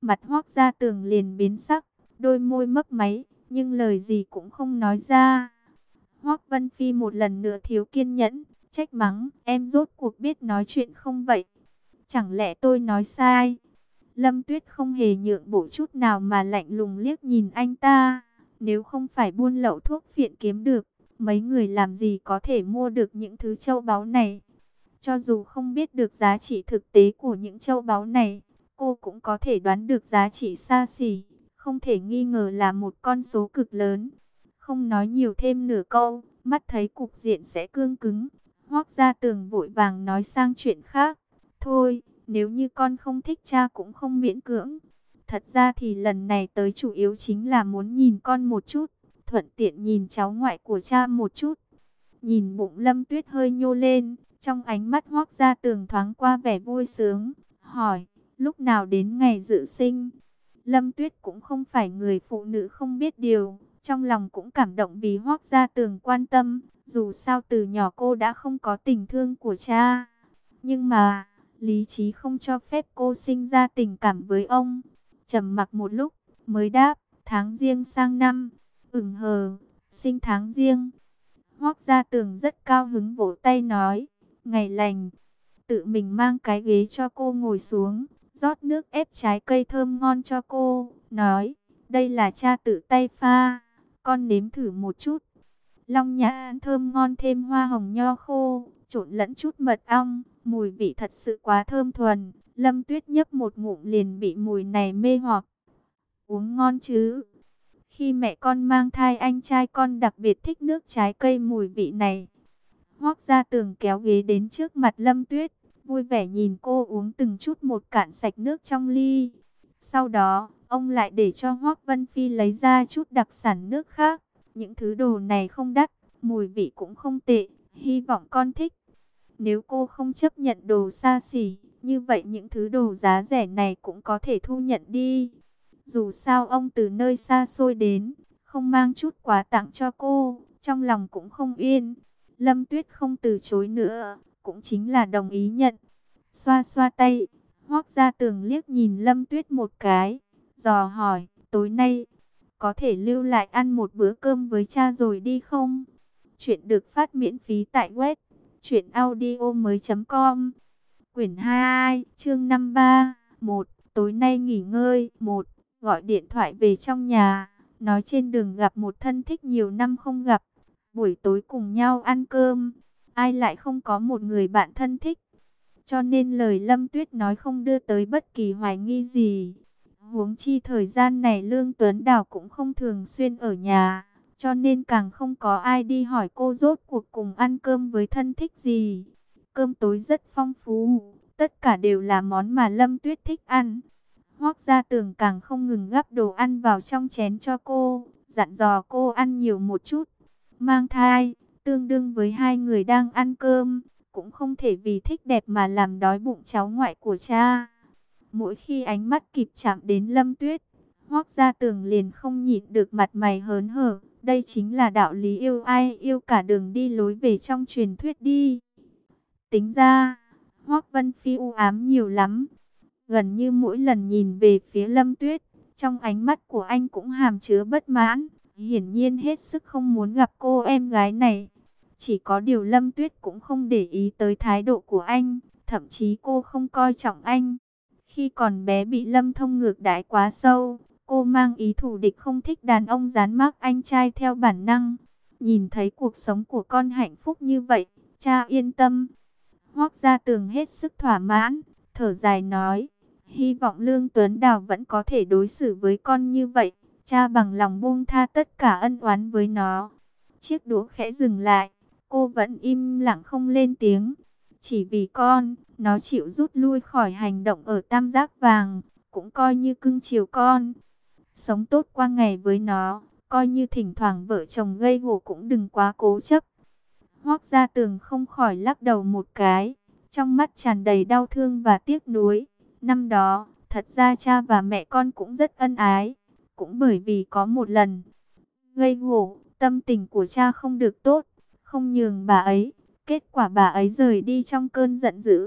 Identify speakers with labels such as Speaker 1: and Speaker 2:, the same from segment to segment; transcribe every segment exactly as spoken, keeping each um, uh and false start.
Speaker 1: Mặt Hoắc Gia Tường liền biến sắc, đôi môi mấp máy, nhưng lời gì cũng không nói ra. Hoắc Vân Phi một lần nữa thiếu kiên nhẫn, trách mắng, em rốt cuộc biết nói chuyện không vậy? Chẳng lẽ tôi nói sai? Lâm Tuyết không hề nhượng bộ chút nào mà lạnh lùng liếc nhìn anh ta. Nếu không phải buôn lậu thuốc phiện kiếm được, mấy người làm gì có thể mua được những thứ châu báu này? Cho dù không biết được giá trị thực tế của những châu báu này, cô cũng có thể đoán được giá trị xa xỉ, không thể nghi ngờ là một con số cực lớn. Không nói nhiều thêm nửa câu, mắt thấy cục diện sẽ cương cứng, Hoắc Gia Tường vội vàng nói sang chuyện khác. Thôi, nếu như con không thích cha cũng không miễn cưỡng. Thật ra thì lần này tới chủ yếu chính là muốn nhìn con một chút, thuận tiện nhìn cháu ngoại của cha một chút. Nhìn bụng Lâm Tuyết hơi nhô lên, trong ánh mắt Hoắc Gia Tường thoáng qua vẻ vui sướng, hỏi, lúc nào đến ngày dự sinh? Lâm Tuyết cũng không phải người phụ nữ không biết điều, trong lòng cũng cảm động vì Hoắc Gia Tường quan tâm, dù sao từ nhỏ cô đã không có tình thương của cha. Nhưng mà, lý trí không cho phép cô sinh ra tình cảm với ông. Trầm mặc một lúc, mới đáp, tháng giêng sang năm, ửng hờ, sinh tháng giêng. Hoắc Gia Tường rất cao hứng vỗ tay nói, ngày lành, tự mình mang cái ghế cho cô ngồi xuống, rót nước ép trái cây thơm ngon cho cô, nói, đây là cha tự tay pha, con nếm thử một chút. Long nhã thơm ngon thêm hoa hồng nho khô, trộn lẫn chút mật ong, mùi vị thật sự quá thơm thuần. Lâm Tuyết nhấp một ngụm liền bị mùi này mê hoặc. Uống ngon chứ? Khi mẹ con mang thai anh trai con đặc biệt thích nước trái cây mùi vị này. Hoắc Gia Tường kéo ghế đến trước mặt Lâm Tuyết, vui vẻ nhìn cô uống từng chút một cạn sạch nước trong ly. Sau đó, ông lại để cho Hoắc Vân Phi lấy ra chút đặc sản nước khác. Những thứ đồ này không đắt, mùi vị cũng không tệ, hy vọng con thích. Nếu cô không chấp nhận đồ xa xỉ, như vậy những thứ đồ giá rẻ này cũng có thể thu nhận đi. Dù sao ông từ nơi xa xôi đến, không mang chút quà tặng cho cô, trong lòng cũng không yên. Lâm Tuyết không từ chối nữa, cũng chính là đồng ý nhận. Xoa xoa tay, Hoắc Gia Tường liếc nhìn Lâm Tuyết một cái, dò hỏi, tối nay có thể lưu lại ăn một bữa cơm với cha rồi đi không? Chuyện được phát miễn phí tại web truyện audio mới chấm com. Quyển hai, chương năm ba, một, tối nay nghỉ ngơi, một, gọi điện thoại về trong nhà, nói trên đường gặp một thân thích nhiều năm không gặp, buổi tối cùng nhau ăn cơm, ai lại không có một người bạn thân thích. Cho nên lời Lâm Tuyết nói không đưa tới bất kỳ hoài nghi gì. Huống chi thời gian này Lương Tuấn Đào cũng không thường xuyên ở nhà, cho nên càng không có ai đi hỏi cô rốt cuộc cùng ăn cơm với thân thích gì. Cơm tối rất phong phú, tất cả đều là món mà Lâm Tuyết thích ăn. Hoắc Gia Tường càng không ngừng gắp đồ ăn vào trong chén cho cô, dặn dò cô ăn nhiều một chút. Mang thai, tương đương với hai người đang ăn cơm, cũng không thể vì thích đẹp mà làm đói bụng cháu ngoại của cha. Mỗi khi ánh mắt kịp chạm đến Lâm Tuyết, Hoắc Gia Tường liền không nhịn được mặt mày hớn hở. Đây chính là đạo lý yêu ai yêu cả đường đi lối về trong truyền thuyết đi. Tính ra, Hoắc Vân Phi u ám nhiều lắm. Gần như mỗi lần nhìn về phía Lâm Tuyết, trong ánh mắt của anh cũng hàm chứa bất mãn. Hiển nhiên hết sức không muốn gặp cô em gái này. Chỉ có điều Lâm Tuyết cũng không để ý tới thái độ của anh. Thậm chí cô không coi trọng anh. Khi còn bé bị Lâm Thông ngược đãi quá sâu, cô mang ý thù địch không thích đàn ông dán mác anh trai theo bản năng. Nhìn thấy cuộc sống của con hạnh phúc như vậy, cha yên tâm. Hoắc Gia Tường hết sức thỏa mãn, thở dài nói, hy vọng Lương Tuấn Đào vẫn có thể đối xử với con như vậy. Cha bằng lòng buông tha tất cả ân oán với nó. Chiếc đũa khẽ dừng lại, cô vẫn im lặng không lên tiếng. Chỉ vì con, nó chịu rút lui khỏi hành động ở Tam Giác Vàng, cũng coi như cưng chiều con. Sống tốt qua ngày với nó, coi như thỉnh thoảng vợ chồng gây gổ cũng đừng quá cố chấp. Hoắc Gia Tường không khỏi lắc đầu một cái, trong mắt tràn đầy đau thương và tiếc nuối. Năm đó, thật ra cha và mẹ con cũng rất ân ái, cũng bởi vì có một lần gây gổ, tâm tình của cha không được tốt, không nhường bà ấy. Kết quả bà ấy rời đi trong cơn giận dữ,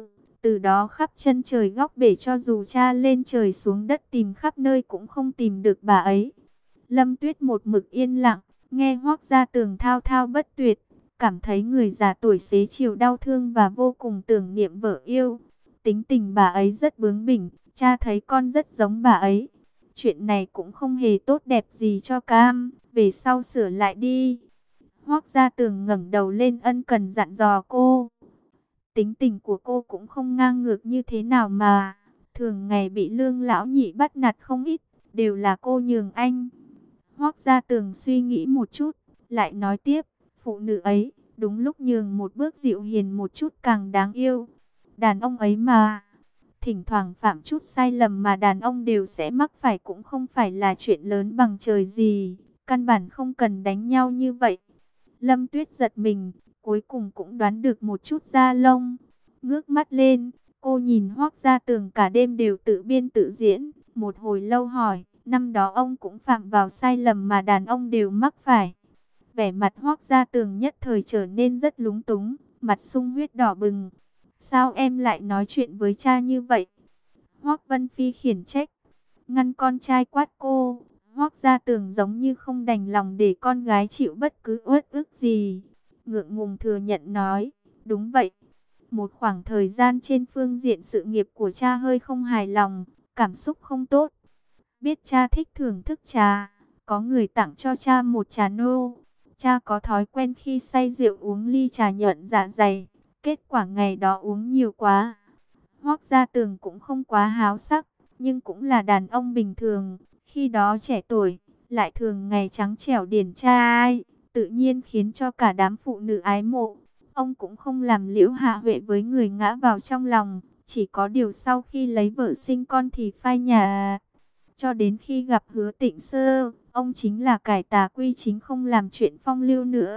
Speaker 1: từ đó khắp chân trời góc bể, cho dù cha lên trời xuống đất tìm khắp nơi cũng không tìm được bà ấy. Lâm Tuyết một mực yên lặng, nghe Hoắc Gia Tường thao thao bất tuyệt, cảm thấy người già tuổi xế chiều đau thương và vô cùng tưởng niệm vợ yêu. Tính tình bà ấy rất bướng bỉnh, cha thấy con rất giống bà ấy. Chuyện này cũng không hề tốt đẹp gì cho Cam, về sau sửa lại đi. Hoắc Gia Tường ngẩng đầu lên ân cần dặn dò cô. Tính tình của cô cũng không ngang ngược như thế nào mà, thường ngày bị Lương lão nhị bắt nạt không ít, đều là cô nhường anh. Hoắc Gia Tường suy nghĩ một chút, lại nói tiếp, phụ nữ ấy, đúng lúc nhường một bước dịu hiền một chút càng đáng yêu. Đàn ông ấy mà, thỉnh thoảng phạm chút sai lầm mà đàn ông đều sẽ mắc phải cũng không phải là chuyện lớn bằng trời gì, căn bản không cần đánh nhau như vậy. Lâm Tuyết giật mình, cuối cùng cũng đoán được một chút da lông. Ngước mắt lên, cô nhìn Hoắc Gia Tường cả đêm đều tự biên tự diễn, một hồi lâu hỏi, năm đó ông cũng phạm vào sai lầm mà đàn ông đều mắc phải. Vẻ mặt Hoắc Gia Tường nhất thời trở nên rất lúng túng, mặt sung huyết đỏ bừng. Sao em lại nói chuyện với cha như vậy? Hoắc Vân Phi khiển trách, ngăn con trai quát cô. Hoắc Gia Tường giống như không đành lòng để con gái chịu bất cứ uất ức gì, ngượng ngùng thừa nhận nói, đúng vậy. Một khoảng thời gian trên phương diện sự nghiệp của cha hơi không hài lòng, cảm xúc không tốt. Biết cha thích thưởng thức trà, có người tặng cho cha một trà nô. Cha có thói quen khi say rượu uống ly trà nhuận dạ dày, kết quả ngày đó uống nhiều quá. Hoắc Gia Tường cũng không quá háo sắc, nhưng cũng là đàn ông bình thường. Khi đó trẻ tuổi, lại thường ngày trắng trẻo điển trai, tự nhiên khiến cho cả đám phụ nữ ái mộ. Ông cũng không làm liễu hạ huệ với người ngã vào trong lòng, chỉ có điều sau khi lấy vợ sinh con thì phai nhà. Cho đến khi gặp Hứa Tịnh Sơ, ông chính là cải tà quy chính, không làm chuyện phong lưu nữa.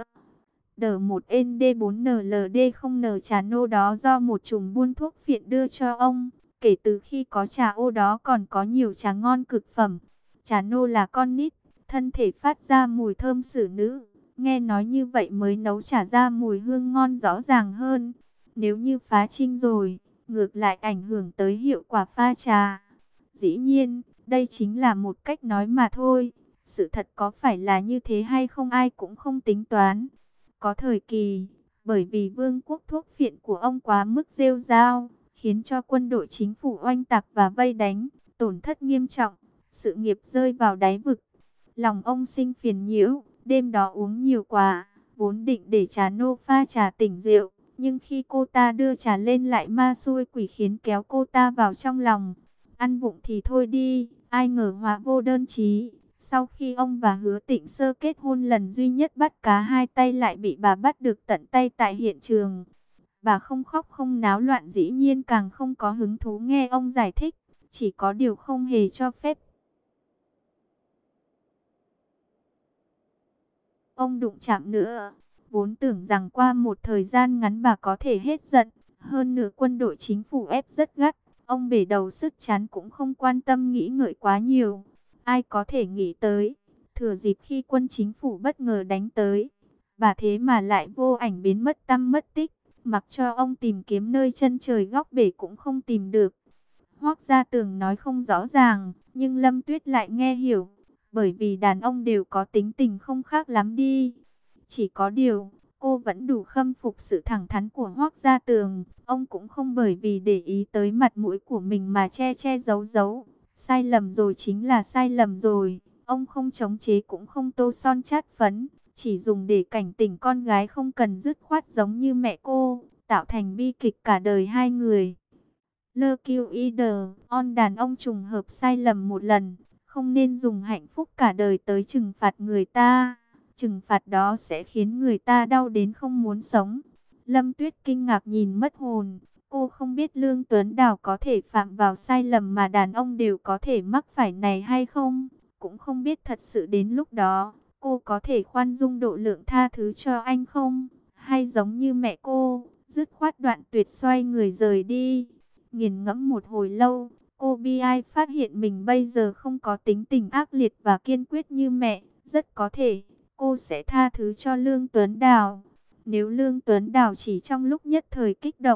Speaker 1: Đờ một N D bốn N L D không N trà nô đó do một chùm buôn thuốc phiện đưa cho ông. Kể từ khi có trà ô đó còn có nhiều trà ngon cực phẩm. Trà nô là con nít, thân thể phát ra mùi thơm xử nữ. Nghe nói như vậy mới nấu trà ra mùi hương ngon rõ ràng hơn. Nếu như phá trinh rồi, ngược lại ảnh hưởng tới hiệu quả pha trà. Dĩ nhiên, đây chính là một cách nói mà thôi. Sự thật có phải là như thế hay không ai cũng không tính toán. Có thời kỳ, bởi vì vương quốc thuốc phiện của ông quá mức rêu rao, khiến cho quân đội chính phủ oanh tạc và vây đánh, tổn thất nghiêm trọng, sự nghiệp rơi vào đáy vực. Lòng ông sinh phiền nhiễu, đêm đó uống nhiều quá, vốn định để trà nô pha trà tỉnh rượu, nhưng khi cô ta đưa trà lên lại ma xui quỷ khiến kéo cô ta vào trong lòng. Ăn vụng thì thôi đi, ai ngờ hóa vô đơn chí. Sau khi ông và Hứa Tịnh Sơ kết hôn lần duy nhất bắt cá hai tay lại bị bà bắt được tận tay tại hiện trường. Bà không khóc không náo loạn, dĩ nhiên càng không có hứng thú nghe ông giải thích, chỉ có điều không hề cho phép ông đụng chạm nữa. Vốn tưởng rằng qua một thời gian ngắn bà có thể hết giận, hơn nữa quân đội chính phủ ép rất gắt, ông bể đầu sức chán cũng không quan tâm nghĩ ngợi quá nhiều. Ai có thể nghĩ tới, thừa dịp khi quân chính phủ bất ngờ đánh tới, bà thế mà lại vô ảnh biến mất tăm mất tích, mặc cho ông tìm kiếm nơi chân trời góc bể cũng không tìm được. Hoắc Gia Tường nói không rõ ràng, nhưng Lâm Tuyết lại nghe hiểu, bởi vì đàn ông đều có tính tình không khác lắm đi. Chỉ có điều, cô vẫn đủ khâm phục sự thẳng thắn của Hoắc Gia Tường, ông cũng không bởi vì để ý tới mặt mũi của mình mà che che giấu giấu. Sai lầm rồi chính là sai lầm rồi, ông không chống chế cũng không tô son chát phấn, chỉ dùng để cảnh tỉnh con gái không cần dứt khoát giống như mẹ cô, tạo thành bi kịch cả đời hai người. Lơ kiêu y đờ, on đàn ông trùng hợp sai lầm một lần, không nên dùng hạnh phúc cả đời tới trừng phạt người ta. Trừng phạt đó sẽ khiến người ta đau đến không muốn sống. Lâm Tuyết kinh ngạc nhìn mất hồn. Cô không biết Lương Tuấn Đào có thể phạm vào sai lầm mà đàn ông đều có thể mắc phải này hay không. Cũng không biết thật sự đến lúc đó, cô có thể khoan dung độ lượng tha thứ cho anh không? Hay giống như mẹ cô, dứt khoát đoạn tuyệt xoay người rời đi. Nghiền ngẫm một hồi lâu, cô bi ai phát hiện mình bây giờ không có tính tình ác liệt và kiên quyết như mẹ. Rất có thể, cô sẽ tha thứ cho Lương Tuấn Đào. Nếu Lương Tuấn Đào chỉ trong lúc nhất thời kích động,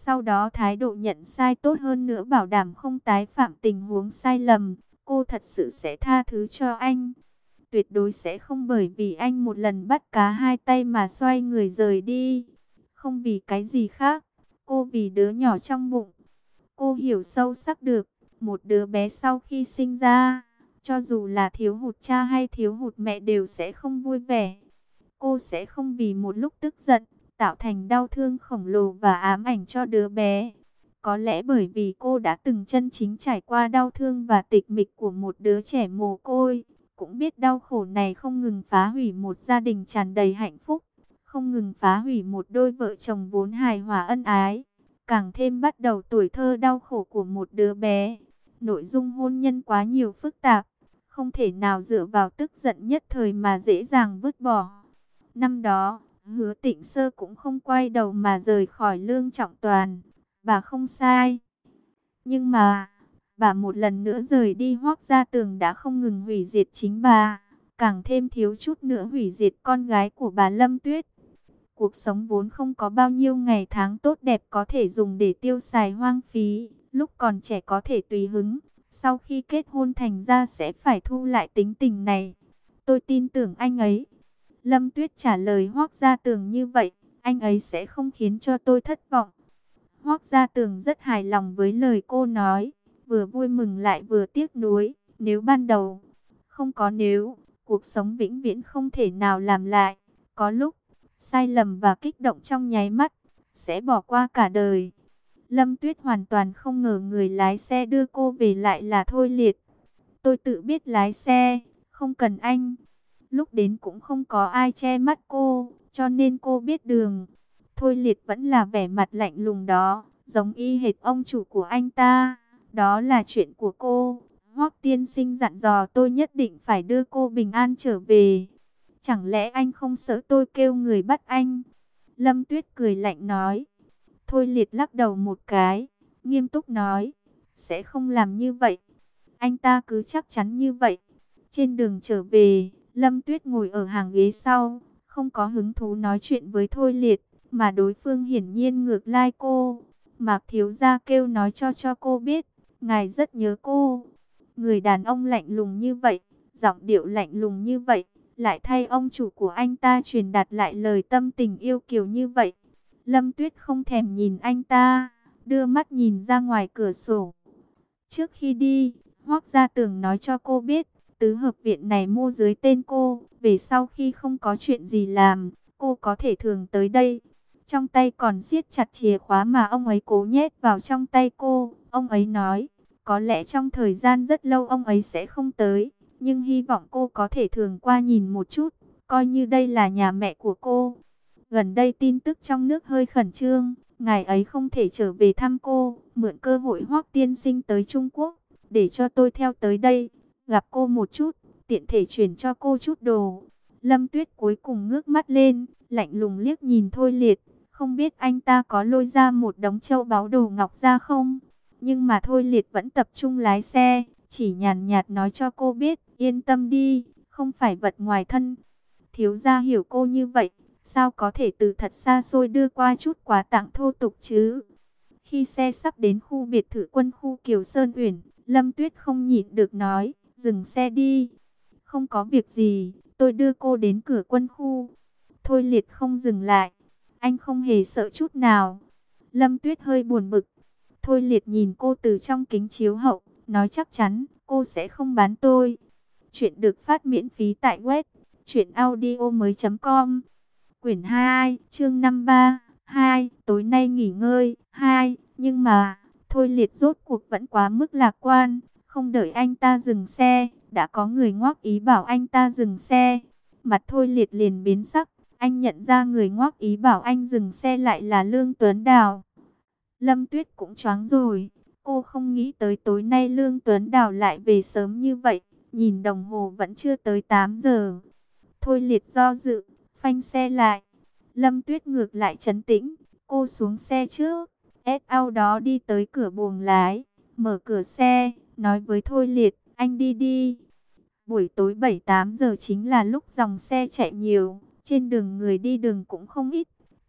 Speaker 1: Sau đó thái độ nhận sai tốt hơn nữa, bảo đảm không tái phạm tình huống sai lầm. Cô thật sự sẽ tha thứ cho anh. Tuyệt đối sẽ không bởi vì anh một lần bắt cá hai tay mà xoay người rời đi. Không vì cái gì khác. Cô vì đứa nhỏ trong bụng. Cô hiểu sâu sắc được, một đứa bé sau khi sinh ra, cho dù là thiếu hụt cha hay thiếu hụt mẹ đều sẽ không vui vẻ. Cô sẽ không vì một lúc tức giận, tạo thành đau thương khổng lồ và ám ảnh cho đứa bé. Có lẽ bởi vì cô đã từng chân chính trải qua đau thương và tịch mịch của một đứa trẻ mồ côi, cũng biết đau khổ này không ngừng phá hủy một gia đình tràn đầy hạnh phúc, không ngừng phá hủy một đôi vợ chồng vốn hài hòa ân ái, càng thêm bắt đầu tuổi thơ đau khổ của một đứa bé. Nội dung hôn nhân quá nhiều phức tạp, không thể nào dựa vào tức giận nhất thời mà dễ dàng vứt bỏ. Năm đó, Hứa Tịnh Sơ cũng không quay đầu mà rời khỏi Lương Trọng Toàn. Bà không sai. Nhưng mà, bà một lần nữa rời đi, Hoắc Gia Tường đã không ngừng hủy diệt chính bà, càng thêm thiếu chút nữa hủy diệt con gái của bà Lâm Tuyết. Cuộc sống vốn không có bao nhiêu ngày tháng tốt đẹp có thể dùng để tiêu xài hoang phí, lúc còn trẻ có thể tùy hứng, sau khi kết hôn thành ra sẽ phải thu lại tính tình này. Tôi tin tưởng anh ấy. Lâm Tuyết trả lời Hoắc Gia Tường như vậy, anh ấy sẽ không khiến cho tôi thất vọng. Hoắc Gia Tường rất hài lòng với lời cô nói, vừa vui mừng lại vừa tiếc nuối. Nếu ban đầu không có nếu, cuộc sống vĩnh viễn không thể nào làm lại. Có lúc sai lầm và kích động trong nháy mắt sẽ bỏ qua cả đời. Lâm Tuyết hoàn toàn không ngờ người lái xe đưa cô về lại là Thôi Liệt. Tôi tự biết lái xe, không cần anh. Lúc đến cũng không có ai che mắt cô, cho nên cô biết đường. Thôi Liệt vẫn là vẻ mặt lạnh lùng đó, giống y hệt ông chủ của anh ta. Đó là chuyện của cô. Hoắc tiên sinh dặn dò tôi nhất định phải đưa cô bình an trở về. Chẳng lẽ anh không sợ tôi kêu người bắt anh? Lâm Tuyết cười lạnh nói. Thôi Liệt lắc đầu một cái, nghiêm túc nói, sẽ không làm như vậy. Anh ta cứ chắc chắn như vậy. Trên đường trở về, Lâm Tuyết ngồi ở hàng ghế sau, không có hứng thú nói chuyện với Thôi Liệt, mà đối phương hiển nhiên ngược lai cô. Mạc thiếu gia kêu nói cho cho cô biết, ngài rất nhớ cô. Người đàn ông lạnh lùng như vậy, giọng điệu lạnh lùng như vậy, lại thay ông chủ của anh ta truyền đạt lại lời tâm tình yêu kiều như vậy. Lâm Tuyết không thèm nhìn anh ta, đưa mắt nhìn ra ngoài cửa sổ. Trước khi đi, Hoắc Gia Tường nói cho cô biết, tứ hợp viện này mua dưới tên cô, về sau khi không có chuyện gì làm, cô có thể thường tới đây. Trong tay còn siết chặt chìa khóa mà ông ấy cố nhét vào trong tay cô. Ông ấy nói, có lẽ trong thời gian rất lâu ông ấy sẽ không tới, nhưng hy vọng cô có thể thường qua nhìn một chút, coi như đây là nhà mẹ của cô. Gần đây tin tức trong nước hơi khẩn trương, ngài ấy không thể trở về thăm cô, mượn cơ hội Hoắc tiên sinh tới Trung Quốc, để cho tôi theo tới đây, gặp cô một chút, tiện thể chuyển cho cô chút đồ. Lâm Tuyết cuối cùng ngước mắt lên, lạnh lùng liếc nhìn Thôi Liệt, không biết anh ta có lôi ra một đống châu báu đồ ngọc ra không? Nhưng mà Thôi Liệt vẫn tập trung lái xe, chỉ nhàn nhạt nói cho cô biết, yên tâm đi, không phải vật ngoài thân. Thiếu gia hiểu cô như vậy, sao có thể từ thật xa xôi đưa qua chút quà tặng thô tục chứ? Khi xe sắp đến khu biệt thự quân khu Kiều Sơn Uyển, Lâm Tuyết không nhịn được nói, dừng xe đi. Không có việc gì, tôi đưa cô đến cửa quân khu. Thôi Liệt không dừng lại, anh không hề sợ chút nào. Lâm Tuyết hơi buồn bực. Thôi Liệt nhìn cô từ trong kính chiếu hậu, nói chắc chắn, cô sẽ không bán tôi. Chuyện được phát miễn phí tại web truyện audio mới chấm com. Quyển hai, chương năm ba, hai, tối nay nghỉ ngơi, hai, nhưng mà, Thôi Liệt rốt cuộc vẫn quá mức lạc quan, không đợi anh ta dừng xe, đã có người ngoắc ý bảo anh ta dừng xe. Mặt Thôi Liệt liền biến sắc, anh nhận ra người ngoắc ý bảo anh dừng xe lại là Lương Tuấn Đào. Lâm Tuyết cũng choáng rồi, cô không nghĩ tới tối nay Lương Tuấn Đào lại về sớm như vậy, nhìn đồng hồ vẫn chưa tới tám giờ. Thôi Liệt do dự, phanh xe lại. Lâm Tuyết ngược lại trấn tĩnh, cô xuống xe trước, ét au đó đi tới cửa buồng lái, mở cửa xe, nói với Thôi Liệt, anh đi đi. Buổi tối bảy tám giờ chính là lúc dòng xe chạy nhiều, trên đường người đi đường cũng không ít.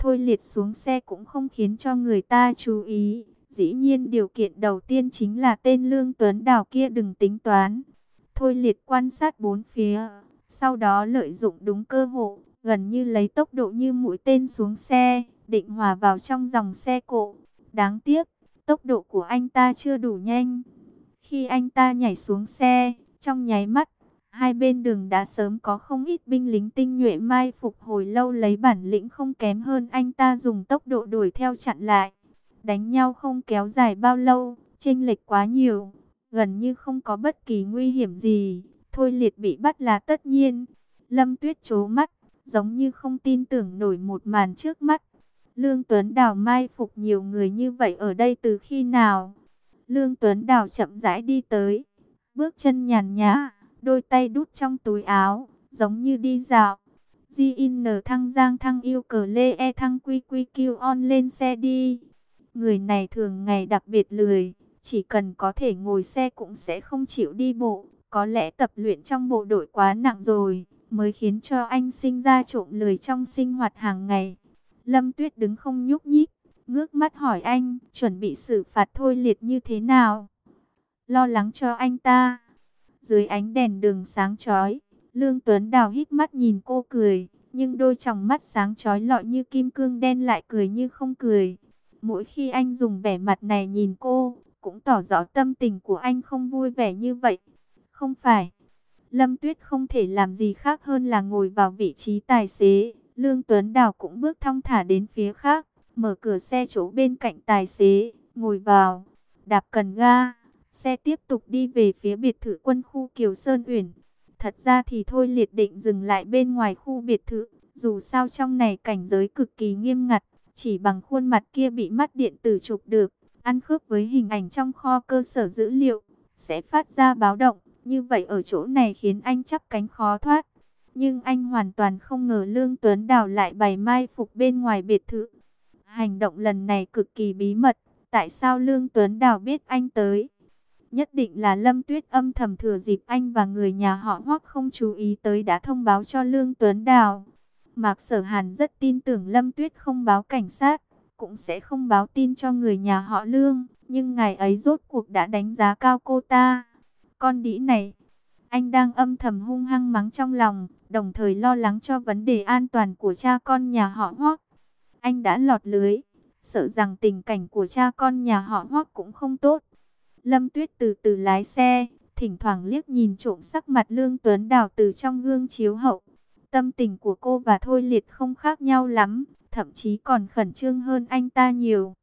Speaker 1: Thôi Liệt xuống xe cũng không khiến cho người ta chú ý. Dĩ nhiên điều kiện đầu tiên chính là tên Lương Tuấn Đào kia đừng tính toán. Thôi Liệt quan sát bốn phía, sau đó lợi dụng đúng cơ hội, gần như lấy tốc độ như mũi tên xuống xe, định hòa vào trong dòng xe cộ. Đáng tiếc, tốc độ của anh ta chưa đủ nhanh. Khi anh ta nhảy xuống xe, trong nháy mắt, hai bên đường đã sớm có không ít binh lính tinh nhuệ mai phục hồi lâu, lấy bản lĩnh không kém hơn anh ta dùng tốc độ đuổi theo chặn lại. Đánh nhau không kéo dài bao lâu, chênh lệch quá nhiều, gần như không có bất kỳ nguy hiểm gì. Thôi Liệt bị bắt là tất nhiên. Lâm Tuyết trố mắt, giống như không tin tưởng nổi một màn trước mắt. Lương Tuấn Đào mai phục nhiều người như vậy ở đây từ khi nào? Lương Tuấn Đào chậm rãi đi tới, bước chân nhàn nhã, đôi tay đút trong túi áo, giống như đi dạo. gi en thăng Giang thăng yêu cờ lê e thăng quy quy kêu on lên xe đi. Người này thường ngày đặc biệt lười, chỉ cần có thể ngồi xe cũng sẽ không chịu đi bộ. Có lẽ tập luyện trong bộ đội quá nặng rồi, mới khiến cho anh sinh ra trộm lười trong sinh hoạt hàng ngày. Lâm Tuyết đứng không nhúc nhích, ngước mắt hỏi anh, chuẩn bị xử phạt Thôi Liệt như thế nào? Lo lắng cho anh ta. Dưới ánh đèn đường sáng chói, Lương Tuấn Đào híp mắt nhìn cô cười, nhưng đôi tròng mắt sáng chói lọi như kim cương đen lại cười như không cười. Mỗi khi anh dùng vẻ mặt này nhìn cô, cũng tỏ rõ tâm tình của anh không vui vẻ như vậy. Không phải. Lâm Tuyết không thể làm gì khác hơn là ngồi vào vị trí tài xế. Lương Tuấn Đào cũng bước thong thả đến phía khác, mở cửa xe chỗ bên cạnh tài xế, ngồi vào, đạp cần ga. Xe tiếp tục đi về phía biệt thự quân khu Kiều Sơn Uyển. Thật ra thì Thôi Liệt định dừng lại bên ngoài khu biệt thự, dù sao trong này cảnh giới cực kỳ nghiêm ngặt, chỉ bằng khuôn mặt kia bị mắt điện tử chụp được, ăn khớp với hình ảnh trong kho cơ sở dữ liệu, sẽ phát ra báo động. Như vậy ở chỗ này khiến anh chắp cánh khó thoát. Nhưng anh hoàn toàn không ngờ Lương Tuấn Đào lại bày mai phục bên ngoài biệt thự. Hành động lần này cực kỳ bí mật. Tại sao Lương Tuấn Đào biết anh tới? Nhất định là Lâm Tuyết âm thầm thừa dịp anh và người nhà họ Hoắc không chú ý tới đã thông báo cho Lương Tuấn Đào. Mạc Sở Hàn rất tin tưởng Lâm Tuyết không báo cảnh sát, cũng sẽ không báo tin cho người nhà họ Lương. Nhưng ngài ấy rốt cuộc đã đánh giá cao cô ta. Con đĩ này, anh đang âm thầm hung hăng mắng trong lòng, đồng thời lo lắng cho vấn đề an toàn của cha con nhà họ Hoắc. Anh đã lọt lưới, sợ rằng tình cảnh của cha con nhà họ Hoắc cũng không tốt. Lâm Tuyết từ từ lái xe, thỉnh thoảng liếc nhìn trộm sắc mặt Lương Tuấn Đào từ trong gương chiếu hậu. Tâm tình của cô và Thôi Liệt không khác nhau lắm, thậm chí còn khẩn trương hơn anh ta nhiều.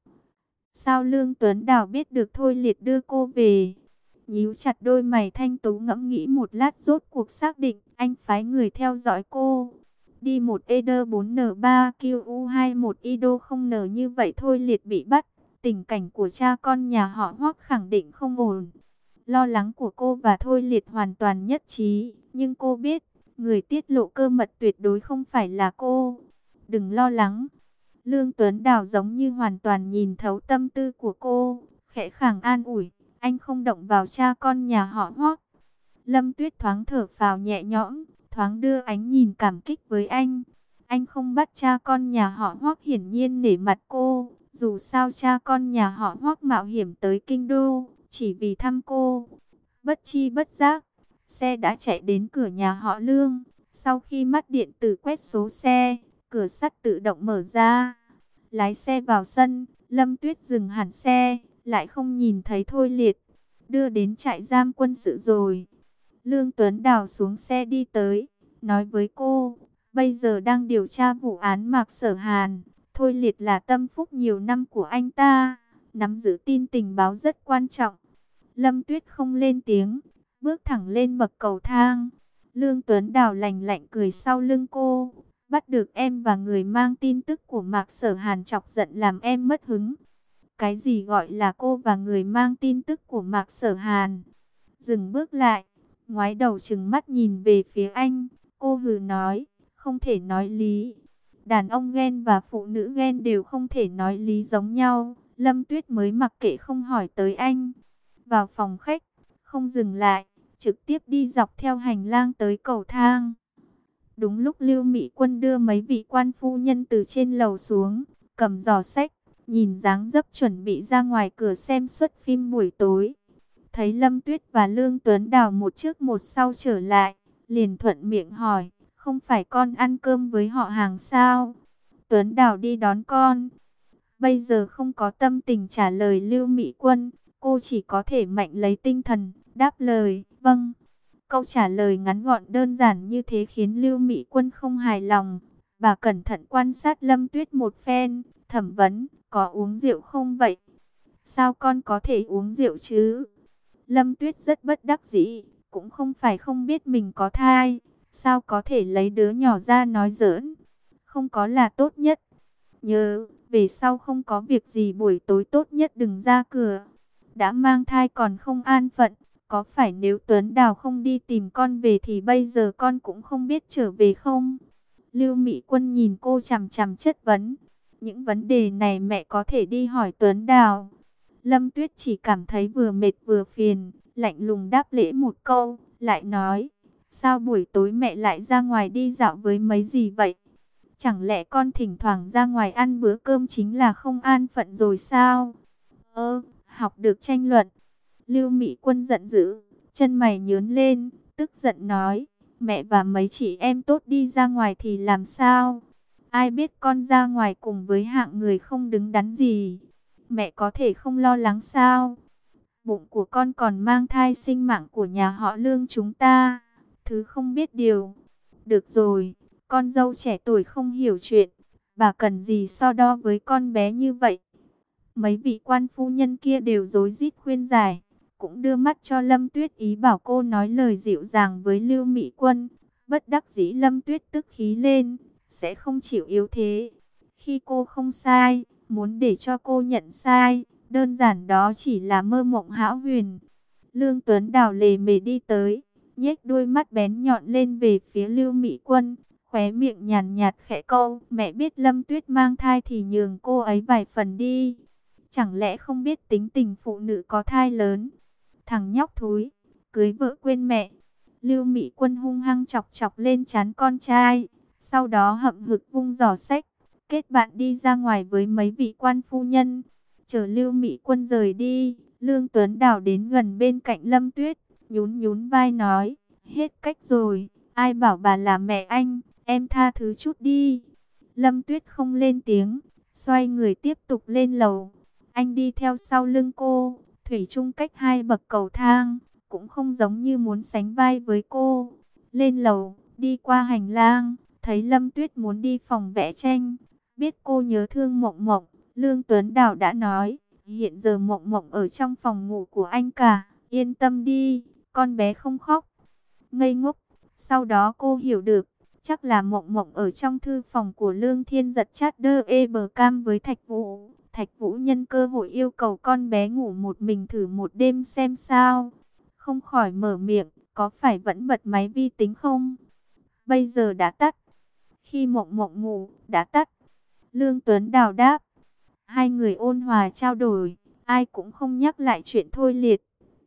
Speaker 1: Sao Lương Tuấn Đào biết được Thôi Liệt đưa cô về? Nhíu chặt đôi mày thanh tú ngẫm nghĩ một lát, rốt cuộc xác định anh phái người theo dõi cô. Đi một E D bốn N ba Q U hai một I D O không N như vậy Thôi Liệt bị bắt. Tình cảnh của cha con nhà họ Hoắc khẳng định không ổn. Lo lắng của cô và Thôi Liệt hoàn toàn nhất trí. Nhưng cô biết, người tiết lộ cơ mật tuyệt đối không phải là cô. Đừng lo lắng. Lương Tuấn Đào giống như hoàn toàn nhìn thấu tâm tư của cô, khẽ khàng an ủi. Anh không động vào cha con nhà họ Hoắc. Lâm Tuyết thoáng thở phào nhẹ nhõm, thoáng đưa ánh nhìn cảm kích với anh. Anh không bắt cha con nhà họ Hoắc hiển nhiên nể mặt cô. Dù sao cha con nhà họ Hoắc mạo hiểm tới kinh đô, chỉ vì thăm cô. Bất chi bất giác, xe đã chạy đến cửa nhà họ Lương. Sau khi mắt điện tử quét số xe, cửa sắt tự động mở ra. Lái xe vào sân, Lâm Tuyết dừng hẳn xe, lại không nhìn thấy Thôi Liệt. Đưa đến trại giam quân sự rồi. Lương Tuấn Đào xuống xe đi tới, nói với cô, bây giờ đang điều tra vụ án Mạc Sở Hàn. Thôi Liệt là tâm phúc nhiều năm của anh ta, nắm giữ tin tình báo rất quan trọng. Lâm Tuyết không lên tiếng, bước thẳng lên bậc cầu thang. Lương Tuấn Đào lạnh lạnh cười sau lưng cô, bắt được em và người mang tin tức của Mạc Sở Hàn chọc giận làm em mất hứng. Cái gì gọi là cô và người mang tin tức của Mạc Sở Hàn? Dừng bước lại, ngoái đầu trừng mắt nhìn về phía anh, cô hừ nói, không thể nói lý. Đàn ông ghen và phụ nữ ghen đều không thể nói lý giống nhau. Lâm Tuyết mới mặc kệ không hỏi tới anh. Vào phòng khách, không dừng lại, trực tiếp đi dọc theo hành lang tới cầu thang. Đúng lúc Lưu Mỹ Quân đưa mấy vị quan phu nhân từ trên lầu xuống, cầm giỏ sách, nhìn dáng dấp chuẩn bị ra ngoài cửa xem suất phim buổi tối. Thấy Lâm Tuyết và Lương Tuấn Đào một trước một sau trở lại, liền thuận miệng hỏi, không phải con ăn cơm với họ hàng sao? Tuấn Đào đi đón con. Bây giờ không có tâm tình trả lời Lưu Mỹ Quân, cô chỉ có thể mạnh lấy tinh thần, đáp lời, vâng. Câu trả lời ngắn gọn đơn giản như thế khiến Lưu Mỹ Quân không hài lòng. Bà cẩn thận quan sát Lâm Tuyết một phen, thẩm vấn, có uống rượu không vậy? Sao con có thể uống rượu chứ? Lâm Tuyết rất bất đắc dĩ, cũng không phải không biết mình có thai, sao có thể lấy đứa nhỏ ra nói giỡn? Không có là tốt nhất. Nhớ, về sau không có việc gì buổi tối tốt nhất đừng ra cửa. Đã mang thai còn không an phận, có phải nếu Tuấn Đào không đi tìm con về thì bây giờ con cũng không biết trở về không? Lưu Mỹ Quân nhìn cô chằm chằm chất vấn. Những vấn đề này mẹ có thể đi hỏi Tuấn Đào. Lâm Tuyết chỉ cảm thấy vừa mệt vừa phiền, lạnh lùng đáp lễ một câu, lại nói, sao buổi tối mẹ lại ra ngoài đi dạo với mấy gì vậy? Chẳng lẽ con thỉnh thoảng ra ngoài ăn bữa cơm chính là không an phận rồi sao? Ơ, học được tranh luận. Lưu Mỹ Quân giận dữ, chân mày nhướng lên, tức giận nói, mẹ và mấy chị em tốt đi ra ngoài thì làm sao? Ai biết con ra ngoài cùng với hạng người không đứng đắn gì? Mẹ có thể không lo lắng sao? Bụng của con còn mang thai sinh mạng của nhà họ Lương chúng ta. Thứ không biết điều. Được rồi, con dâu trẻ tuổi không hiểu chuyện. Bà cần gì so đo với con bé như vậy? Mấy vị quan phu nhân kia đều rối rít khuyên giải. Cũng đưa mắt cho Lâm Tuyết ý bảo cô nói lời dịu dàng với Lưu Mỹ Quân. Bất đắc dĩ Lâm Tuyết tức khí lên, sẽ không chịu yếu thế. Khi cô không sai, muốn để cho cô nhận sai, đơn giản đó chỉ là mơ mộng hão huyền. Lương Tuấn Đào lề mề đi tới, nhếch đôi mắt bén nhọn lên về phía Lưu Mỹ Quân, khóe miệng nhàn nhạt khẽ câu, mẹ biết Lâm Tuyết mang thai thì nhường cô ấy vài phần đi. Chẳng lẽ không biết tính tình phụ nữ có thai lớn? Thằng nhóc thúi, cưới vợ quên mẹ. Lưu Mỹ Quân hung hăng chọc chọc lên trán con trai, sau đó hậm hực vung giỏ sách, kết bạn đi ra ngoài với mấy vị quan phu nhân. Chờ Lưu Mỹ Quân rời đi, Lương Tuấn Đào đến gần bên cạnh Lâm Tuyết, nhún nhún vai nói, hết cách rồi, ai bảo bà là mẹ anh, em tha thứ chút đi. Lâm Tuyết không lên tiếng, xoay người tiếp tục lên lầu. Anh đi theo sau lưng cô, thủy chung cách hai bậc cầu thang, cũng không giống như muốn sánh vai với cô. Lên lầu, đi qua hành lang, thấy Lâm Tuyết muốn đi phòng vẽ tranh, biết cô nhớ thương Mộng Mộng, Lương Tuấn Đào đã nói, hiện giờ Mộng Mộng ở trong phòng ngủ của anh cả, yên tâm đi, con bé không khóc. Ngây ngốc, sau đó cô hiểu được, chắc là Mộng Mộng ở trong thư phòng của Lương Thiên Giật chat đơ e bờ cam với Thạch Vũ. Thạch Vũ nhân cơ hội yêu cầu con bé ngủ một mình thử một đêm xem sao. Không khỏi mở miệng, có phải vẫn bật máy vi tính không? Bây giờ đã tắt. Khi Mộng Mộng ngủ, đã tắt. Lương Tuấn Đào đáp. Hai người ôn hòa trao đổi, ai cũng không nhắc lại chuyện thôi liệt.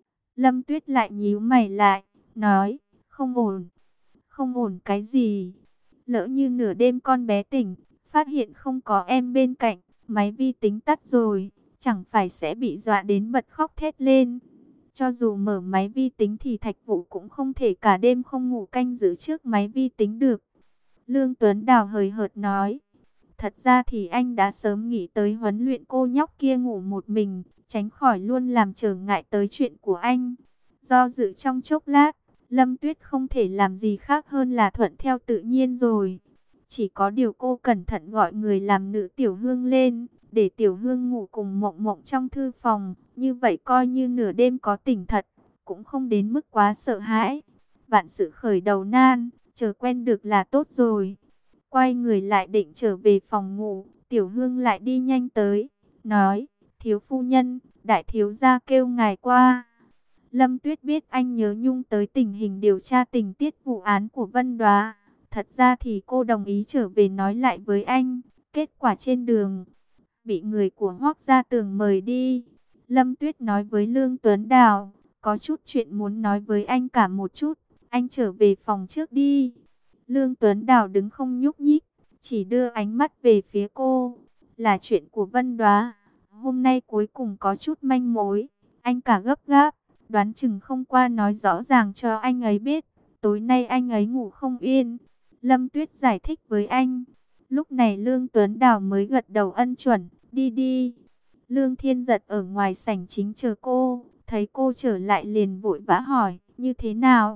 Speaker 1: Lâm Tuyết lại nhíu mày lại, nói, không ổn. Không ổn cái gì? Lỡ như nửa đêm con bé tỉnh, phát hiện không có em bên cạnh, máy vi tính tắt rồi, chẳng phải sẽ bị dọa đến bật khóc thét lên. Cho dù mở máy vi tính thì Thạch Vũ cũng không thể cả đêm không ngủ canh giữ trước máy vi tính được. Lương Tuấn Đào hời hợt nói, thật ra thì anh đã sớm nghĩ tới huấn luyện cô nhóc kia ngủ một mình, tránh khỏi luôn làm trở ngại tới chuyện của anh. Do dự trong chốc lát, Lâm Tuyết không thể làm gì khác hơn là thuận theo tự nhiên rồi. Chỉ có điều cô cẩn thận gọi người làm nữ Tiểu Hương lên, để Tiểu Hương ngủ cùng Mộng Mộng trong thư phòng. Như vậy coi như nửa đêm có tỉnh thật, cũng không đến mức quá sợ hãi. Vạn sự khởi đầu nan, chờ quen được là tốt rồi. Quay người lại định trở về phòng ngủ, Tiểu Hương lại đi nhanh tới, nói, thiếu phu nhân, đại thiếu gia kêu ngài qua. Lâm Tuyết biết anh nhớ nhung tới tình hình điều tra tình tiết vụ án của Vân Đoá. Thật ra thì cô đồng ý trở về nói lại với anh. Kết quả trên đường, bị người của Hoác Gia Tường mời đi. Lâm Tuyết nói với Lương Tuấn Đào, có chút chuyện muốn nói với anh cả một chút. Anh trở về phòng trước đi. Lương Tuấn Đào đứng không nhúc nhích, chỉ đưa ánh mắt về phía cô. Là chuyện của Vân Đoá. Hôm nay cuối cùng có chút manh mối. Anh cả gấp gáp, đoán chừng không qua nói rõ ràng cho anh ấy biết. Tối nay anh ấy ngủ không yên. Lâm Tuyết giải thích với anh. Lúc này Lương Tuấn Đào mới gật đầu ân chuẩn, đi đi. Lương Thiên Giật ở ngoài sảnh chính chờ cô, thấy cô trở lại liền vội vã hỏi, như thế nào?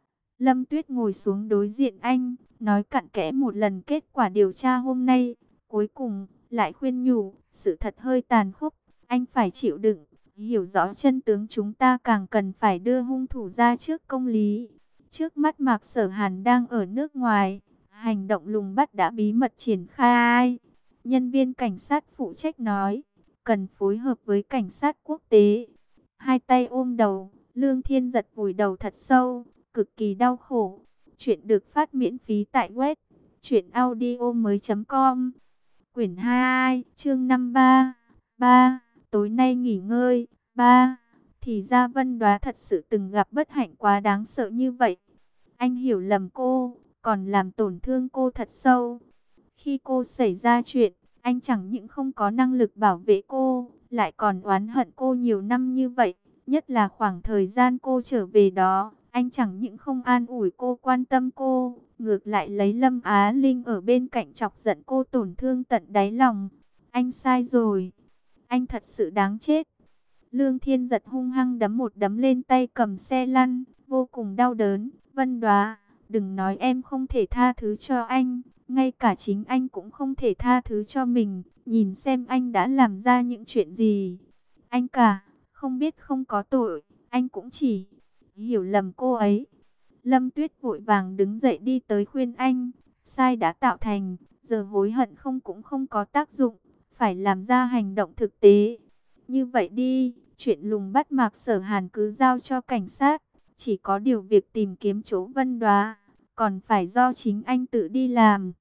Speaker 1: Lâm Tuyết ngồi xuống đối diện anh, nói cặn kẽ một lần kết quả điều tra hôm nay. Cuối cùng, lại khuyên nhủ, sự thật hơi tàn khốc, anh phải chịu đựng. Hiểu rõ chân tướng chúng ta càng cần phải đưa hung thủ ra trước công lý. Trước mắt Mạc Sở Hàn đang ở nước ngoài, hành động lùng bắt đã bí mật triển khai. Nhân viên cảnh sát phụ trách nói, cần phối hợp với cảnh sát quốc tế. Hai tay ôm đầu, Lương Thiên Giật vùi đầu thật sâu, cực kỳ đau khổ. Chuyện được phát miễn phí tại web truyện audio mới com. Quyển hai, chương năm ba. ba. Tối nay nghỉ ngơi. ba. Thì ra Vân Đoá thật sự từng gặp bất hạnh quá đáng sợ như vậy. Anh hiểu lầm cô, còn làm tổn thương cô thật sâu. Khi cô xảy ra chuyện, anh chẳng những không có năng lực bảo vệ cô, lại còn oán hận cô nhiều năm như vậy. Nhất là khoảng thời gian cô trở về đó, anh chẳng những không an ủi cô, quan tâm cô, ngược lại lấy Lâm Á Linh ở bên cạnh chọc giận cô tổn thương tận đáy lòng. Anh sai rồi, anh thật sự đáng chết. Lương Thiên Giật hung hăng đấm một đấm lên tay cầm xe lăn, vô cùng đau đớn. Vân Đoá, đừng nói em không thể tha thứ cho anh, ngay cả chính anh cũng không thể tha thứ cho mình. Nhìn xem anh đã làm ra những chuyện gì. Anh cả, không biết không có tội, anh cũng chỉ hiểu lầm cô ấy. Lâm Tuyết vội vàng đứng dậy đi tới khuyên anh, sai đã tạo thành, giờ hối hận không cũng không có tác dụng, phải làm ra hành động thực tế. Như vậy đi, chuyện lùng bắt Mạc Sở Hàn cứ giao cho cảnh sát, chỉ có điều việc tìm kiếm chỗ Vân Đoá, còn phải do chính anh tự đi làm.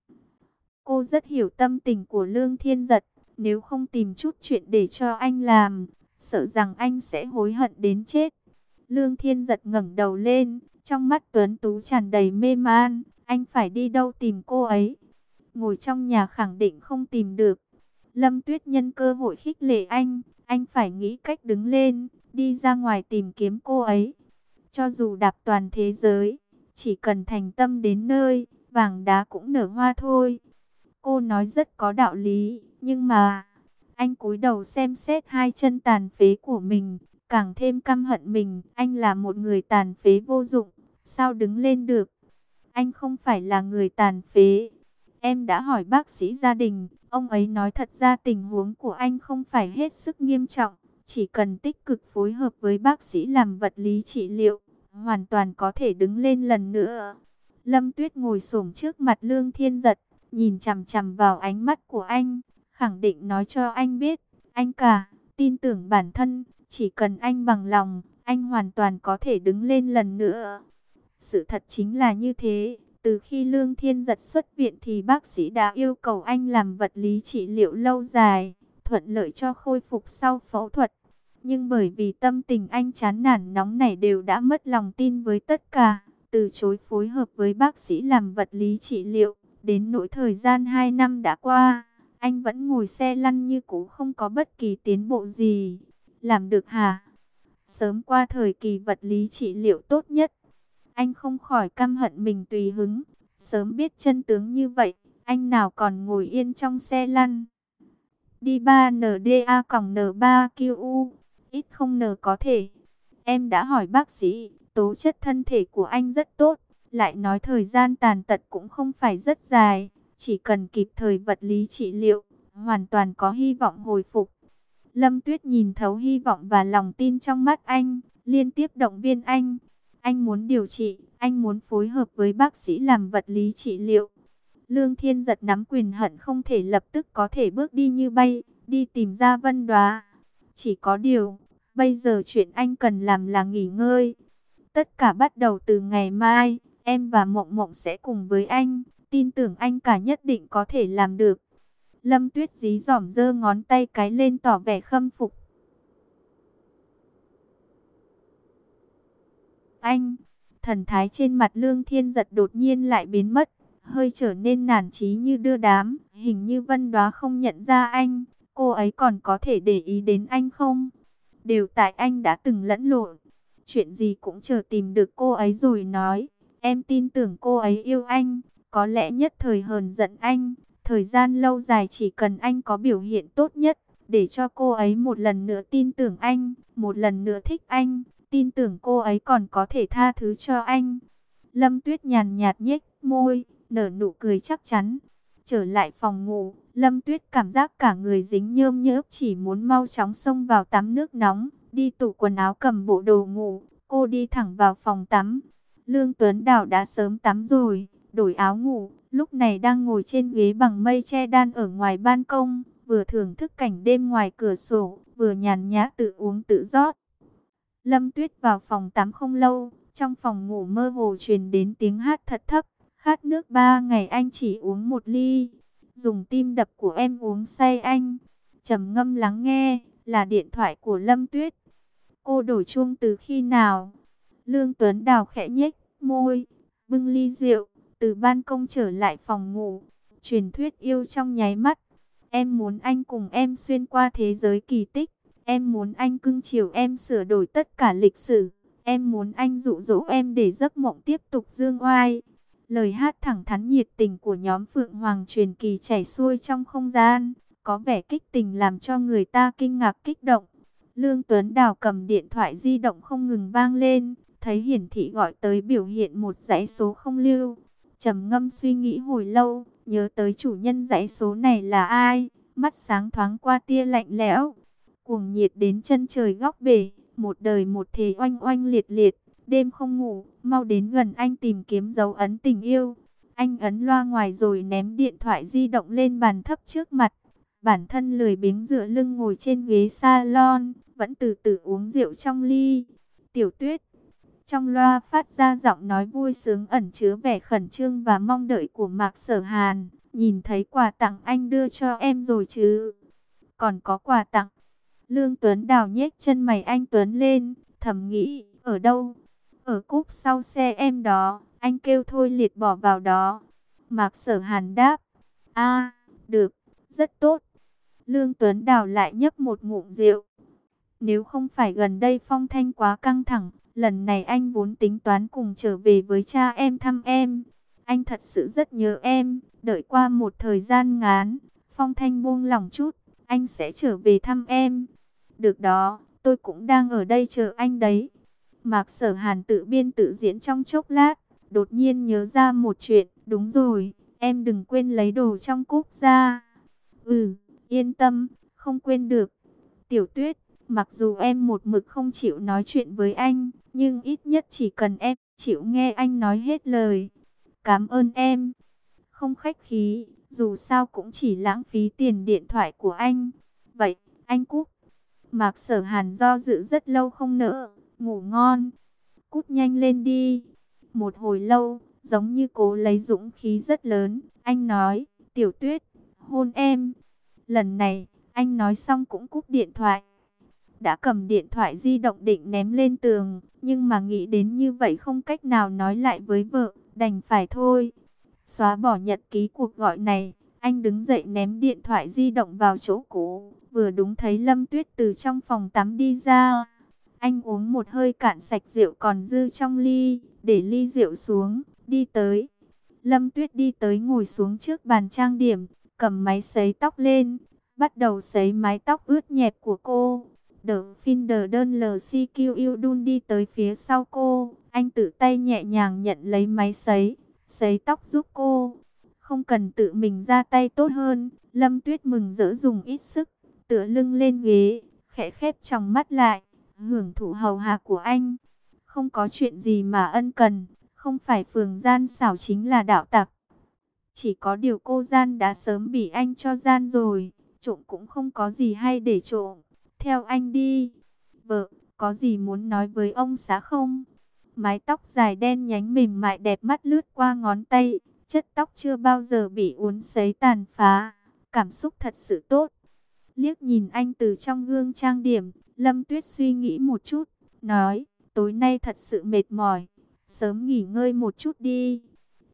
Speaker 1: Cô rất hiểu tâm tình của Lương Thiên Giật, nếu không tìm chút chuyện để cho anh làm, sợ rằng anh sẽ hối hận đến chết. Lương Thiên Giật ngẩng đầu lên, trong mắt tuấn tú tràn đầy mê man. Anh phải đi đâu tìm cô ấy? Ngồi trong nhà khẳng định không tìm được. Lâm Tuyết nhân cơ hội khích lệ anh, anh phải nghĩ cách đứng lên, đi ra ngoài tìm kiếm cô ấy. Cho dù đạp toàn thế giới, chỉ cần thành tâm đến nơi, vàng đá cũng nở hoa thôi. Cô nói rất có đạo lý, nhưng mà... Anh cúi đầu xem xét hai chân tàn phế của mình, càng thêm căm hận mình. Anh là một người tàn phế vô dụng, sao đứng lên được? Anh không phải là người tàn phế. Em đã hỏi bác sĩ gia đình, ông ấy nói thật ra tình huống của anh không phải hết sức nghiêm trọng. Chỉ cần tích cực phối hợp với bác sĩ làm vật lý trị liệu, hoàn toàn có thể đứng lên lần nữa. Lâm Tuyết ngồi xổm trước mặt Lương Thiên Giật, nhìn chằm chằm vào ánh mắt của anh, khẳng định nói cho anh biết, anh cả, tin tưởng bản thân, chỉ cần anh bằng lòng, anh hoàn toàn có thể đứng lên lần nữa. Sự thật chính là như thế, từ khi Lương Thiên Giật xuất viện thì bác sĩ đã yêu cầu anh làm vật lý trị liệu lâu dài, thuận lợi cho khôi phục sau phẫu thuật. Nhưng bởi vì tâm tình anh chán nản nóng nảy đều đã mất lòng tin với tất cả, từ chối phối hợp với bác sĩ làm vật lý trị liệu, đến nỗi thời gian hai năm đã qua. Anh vẫn ngồi xe lăn như cũ, không có bất kỳ tiến bộ gì. Làm được hả? Sớm qua thời kỳ vật lý trị liệu tốt nhất. Anh không khỏi căm hận mình tùy hứng. Sớm biết chân tướng như vậy, anh nào còn ngồi yên trong xe lăn. Đi ba N D A N ba Q U. Ít không N có thể. Em đã hỏi bác sĩ, tố chất thân thể của anh rất tốt. Lại nói thời gian tàn tật cũng không phải rất dài. Chỉ cần kịp thời vật lý trị liệu, hoàn toàn có hy vọng hồi phục. Lâm Tuyết nhìn thấu hy vọng và lòng tin trong mắt anh, liên tiếp động viên anh. Anh muốn điều trị, anh muốn phối hợp với bác sĩ làm vật lý trị liệu. Lương Thiên Giật nắm quyền hận không thể lập tức có thể bước đi như bay, đi tìm ra Vân Đoá. Chỉ có điều, bây giờ chuyện anh cần làm là nghỉ ngơi. Tất cả bắt đầu từ ngày mai, em và Mộng Mộng sẽ cùng với anh. Tin tưởng anh cả nhất định có thể làm được. Lâm Tuyết dí dỏm giơ ngón tay cái lên tỏ vẻ khâm phục. Anh, thần thái trên mặt Lương Thiên Giật đột nhiên lại biến mất. hơi trở nên nản chí như đưa đám. Hình như Vân Đoá không nhận ra anh, cô ấy còn có thể để ý đến anh không? Đều tại anh đã từng lẫn lộn. Chuyện gì cũng chờ tìm được cô ấy rồi nói. Em tin tưởng cô ấy yêu anh, có lẽ nhất thời hờn giận anh. Thời gian lâu dài chỉ cần anh có biểu hiện tốt nhất, để cho cô ấy một lần nữa tin tưởng anh, một lần nữa thích anh, tin tưởng cô ấy còn có thể tha thứ cho anh. Lâm Tuyết nhàn nhạt nhếch môi, nở nụ cười chắc chắn. Trở lại phòng ngủ, Lâm Tuyết cảm giác cả người dính nhơm nhớp, chỉ muốn mau chóng xông vào tắm nước nóng, đi tủ quần áo cầm bộ đồ ngủ, cô đi thẳng vào phòng tắm. Lương Tuấn Đào đã sớm tắm rồi, đổi áo ngủ, lúc này đang ngồi trên ghế bằng mây che đan ở ngoài ban công, vừa thưởng thức cảnh đêm ngoài cửa sổ, vừa nhàn nhã tự uống tự rót. Lâm Tuyết vào phòng tắm không lâu, trong phòng ngủ mơ hồ truyền đến tiếng hát thật thấp. Khát nước ba ngày anh chỉ uống một ly, dùng tim đập của em uống say anh. Trầm ngâm lắng nghe, là điện thoại của Lâm Tuyết. Cô đổi chuông từ khi nào? Lương Tuấn Đào khẽ nhếch môi, bưng ly rượu, từ ban công trở lại phòng ngủ. Truyền thuyết yêu trong nháy mắt. Em muốn anh cùng em xuyên qua thế giới kỳ tích. Em muốn anh cưng chiều em, sửa đổi tất cả lịch sử. Em muốn anh dụ dỗ em để giấc mộng tiếp tục dương oai. Lời hát thẳng thắn nhiệt tình của nhóm Phượng Hoàng truyền kỳ chảy xuôi trong không gian, có vẻ kích tình làm cho người ta kinh ngạc kích động. Lương Tuấn Đào cầm điện thoại di động không ngừng vang lên, thấy hiển thị gọi tới biểu hiện một dãy số không lưu. Trầm ngâm suy nghĩ hồi lâu, nhớ tới chủ nhân dãy số này là ai, mắt sáng thoáng qua tia lạnh lẽo. Cuồng nhiệt đến chân trời góc bể, một đời một thế oanh oanh liệt liệt, đêm không ngủ, mau đến gần anh tìm kiếm dấu ấn tình yêu. Anh ấn loa ngoài rồi ném điện thoại di động lên bàn thấp trước mặt. Bản thân lười biếng dựa lưng ngồi trên ghế salon, vẫn từ từ uống rượu trong ly. Tiểu Tuyết. Trong loa phát ra giọng nói vui sướng ẩn chứa vẻ khẩn trương và mong đợi của Mạc Sở Hàn. Nhìn thấy quà tặng anh đưa cho em rồi chứ? Còn có quà tặng. Lương Tuấn Đào nhếch chân mày anh Tuấn lên, thầm nghĩ, ở đâu? Ở cúp sau xe em đó, anh kêu Thôi Liệt bỏ vào đó. Mạc Sở Hàn đáp, a, được, rất tốt. Lương Tuấn Đào lại nhấp một ngụm rượu. Nếu không phải gần đây phong thanh quá căng thẳng, lần này anh vốn tính toán cùng trở về với cha em thăm em. Anh thật sự rất nhớ em, đợi qua một thời gian ngắn, phong thanh buông lỏng chút, anh sẽ trở về thăm em. Được đó, tôi cũng đang ở đây chờ anh đấy. Mạc Sở Hàn tự biên tự diễn trong chốc lát, đột nhiên nhớ ra một chuyện. Đúng rồi, em đừng quên lấy đồ trong cúp ra. Ừ, yên tâm, không quên được. Tiểu Tuyết, mặc dù em một mực không chịu nói chuyện với anh, nhưng ít nhất chỉ cần em chịu nghe anh nói hết lời. Cảm ơn em. Không khách khí, dù sao cũng chỉ lãng phí tiền điện thoại của anh. Vậy, anh cúp. Mạc Sở Hàn do dự rất lâu không nỡ, ngủ ngon. Cút nhanh lên đi. Một hồi lâu, giống như cố lấy dũng khí rất lớn, anh nói, Tiểu Tuyết, hôn em. Lần này, anh nói xong cũng cúp điện thoại. Đã cầm điện thoại di động định ném lên tường, nhưng mà nghĩ đến như vậy không cách nào nói lại với vợ, đành phải thôi. Xóa bỏ nhật ký cuộc gọi này, anh đứng dậy ném điện thoại di động vào chỗ cũ. Vừa đúng thấy Lâm Tuyết từ trong phòng tắm đi ra. Anh uống một hơi cạn sạch rượu còn dư trong ly, để ly rượu xuống, đi tới. Lâm Tuyết đi tới ngồi xuống trước bàn trang điểm, cầm máy sấy tóc lên, bắt đầu sấy mái tóc ướt nhẹp của cô. The Finder đơn lờ xê quy Udun đi tới phía sau cô, anh tự tay nhẹ nhàng nhận lấy máy sấy, sấy tóc giúp cô. Không cần tự mình ra tay tốt hơn. Lâm Tuyết mừng rỡ dùng ít sức, tựa lưng lên ghế, khẽ khép tròng mắt lại, hưởng thụ hầu hạ của anh. Không có chuyện gì mà ân cần, không phải phường gian xảo chính là đạo tặc. Chỉ có điều cô gian đã sớm bị anh cho gian rồi, trộm cũng không có gì hay để trộm. Theo anh đi. Vợ, có gì muốn nói với ông xã không? Mái tóc dài đen nhánh mềm mại đẹp mắt lướt qua ngón tay, chất tóc chưa bao giờ bị uốn sấy tàn phá, cảm xúc thật sự tốt. Liếc nhìn anh từ trong gương trang điểm, Lâm Tuyết suy nghĩ một chút, nói, tối nay thật sự mệt mỏi, sớm nghỉ ngơi một chút đi.